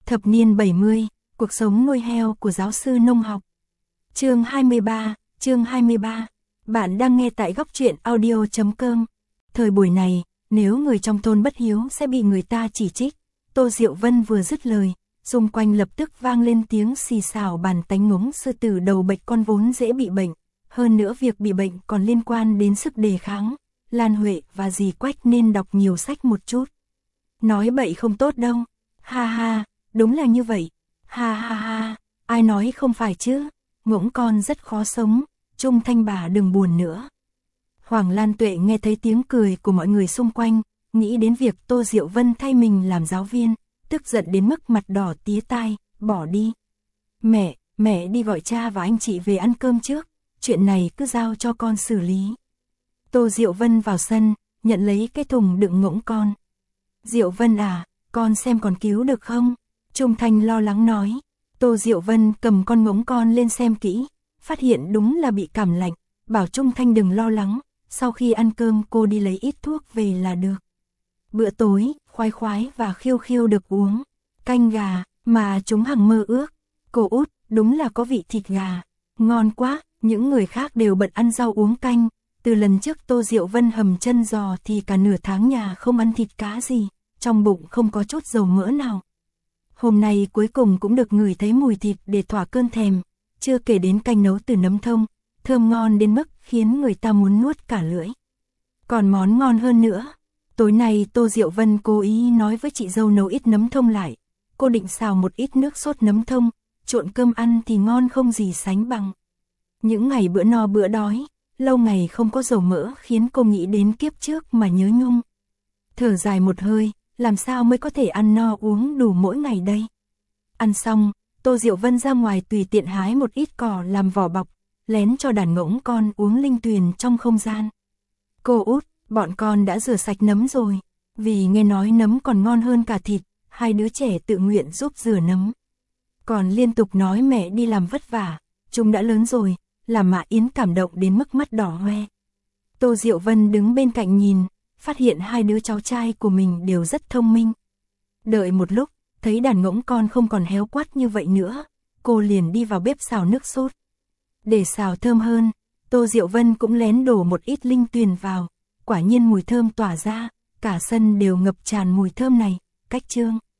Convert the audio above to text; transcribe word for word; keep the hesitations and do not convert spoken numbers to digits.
Thập niên bảy mươi, cuộc sống nuôi heo của giáo sư nông học. Chương hai mươi ba, chương hai mươi ba. Bạn đang nghe tại góc truyện audio chấm com. Thời buổi này, nếu người trong thôn bất hiếu sẽ bị người ta chỉ trích. Tô Diệu Vân vừa dứt lời, xung quanh lập tức vang lên tiếng xì xào bàn tánh ngỗng sư tử đầu bạch con vốn dễ bị bệnh. Hơn nữa việc bị bệnh còn liên quan đến sức đề kháng. Lan Huệ và dì Quách nên đọc nhiều sách một chút. Nói bậy không tốt đâu. Ha ha, đúng là như vậy. Ha ha ha, ai nói không phải chứ. Ngỗng con rất khó sống, Trung Thanh bà đừng buồn nữa. Hoàng Lan Tuệ nghe thấy tiếng cười của mọi người xung quanh, nghĩ đến việc Tô Diệu Vân thay mình làm giáo viên, tức giận đến mức mặt đỏ tía tai, bỏ đi. Mẹ, mẹ đi gọi cha và anh chị về ăn cơm trước, chuyện này cứ giao cho con xử lý. Tô Diệu Vân vào sân, nhận lấy cái thùng đựng ngỗng con. Diệu Vân à, con xem còn cứu được không? Trung Thanh lo lắng nói. Tô Diệu Vân cầm con ngỗng con lên xem kỹ, phát hiện đúng là bị cảm lạnh, bảo Trung Thanh đừng lo lắng, sau khi ăn cơm cô đi lấy ít thuốc về là được. Bữa tối, khoái khoái và khiêu khiêu được uống, canh gà, mà chúng hằng mơ ước. Cô út, đúng là có vị thịt gà, ngon quá, những người khác đều bận ăn rau uống canh. Từ lần trước Tô Diệu Vân hầm chân giò thì cả nửa tháng nhà không ăn thịt cá gì, trong bụng không có chút dầu mỡ nào. Hôm nay cuối cùng cũng được ngửi thấy mùi thịt để thỏa cơn thèm, chưa kể đến canh nấu từ nấm thông, thơm ngon đến mức khiến người ta muốn nuốt cả lưỡi. Còn món ngon hơn nữa, tối nay Tô Diệu Vân cố ý nói với chị dâu nấu ít nấm thông lại, cô định xào một ít nước sốt nấm thông, trộn cơm ăn thì ngon không gì sánh bằng. Những ngày bữa no bữa đói, lâu ngày không có dầu mỡ khiến cô nghĩ đến kiếp trước mà nhớ nhung. Thở dài một hơi, làm sao mới có thể ăn no uống đủ mỗi ngày đây? Ăn xong, Tô Diệu Vân ra ngoài tùy tiện hái một ít cỏ làm vỏ bọc, lén cho đàn ngỗng con uống linh tuyền trong không gian. Cô út, bọn con đã rửa sạch nấm rồi, vì nghe nói nấm còn ngon hơn cả thịt, hai đứa trẻ tự nguyện giúp rửa nấm. Còn liên tục nói mẹ đi làm vất vả, chúng đã lớn rồi, làm Mã Yến cảm động đến mức mắt đỏ hoe. Tô Diệu Vân đứng bên cạnh nhìn, phát hiện hai đứa cháu trai của mình đều rất thông minh. Đợi một lúc, thấy đàn ngỗng con không còn héo quắt như vậy nữa, cô liền đi vào bếp xào nước sốt. Để xào thơm hơn, Tô Diệu Vân cũng lén đổ một ít linh tuyền vào, quả nhiên mùi thơm tỏa ra, cả sân đều ngập tràn mùi thơm này, cách trương.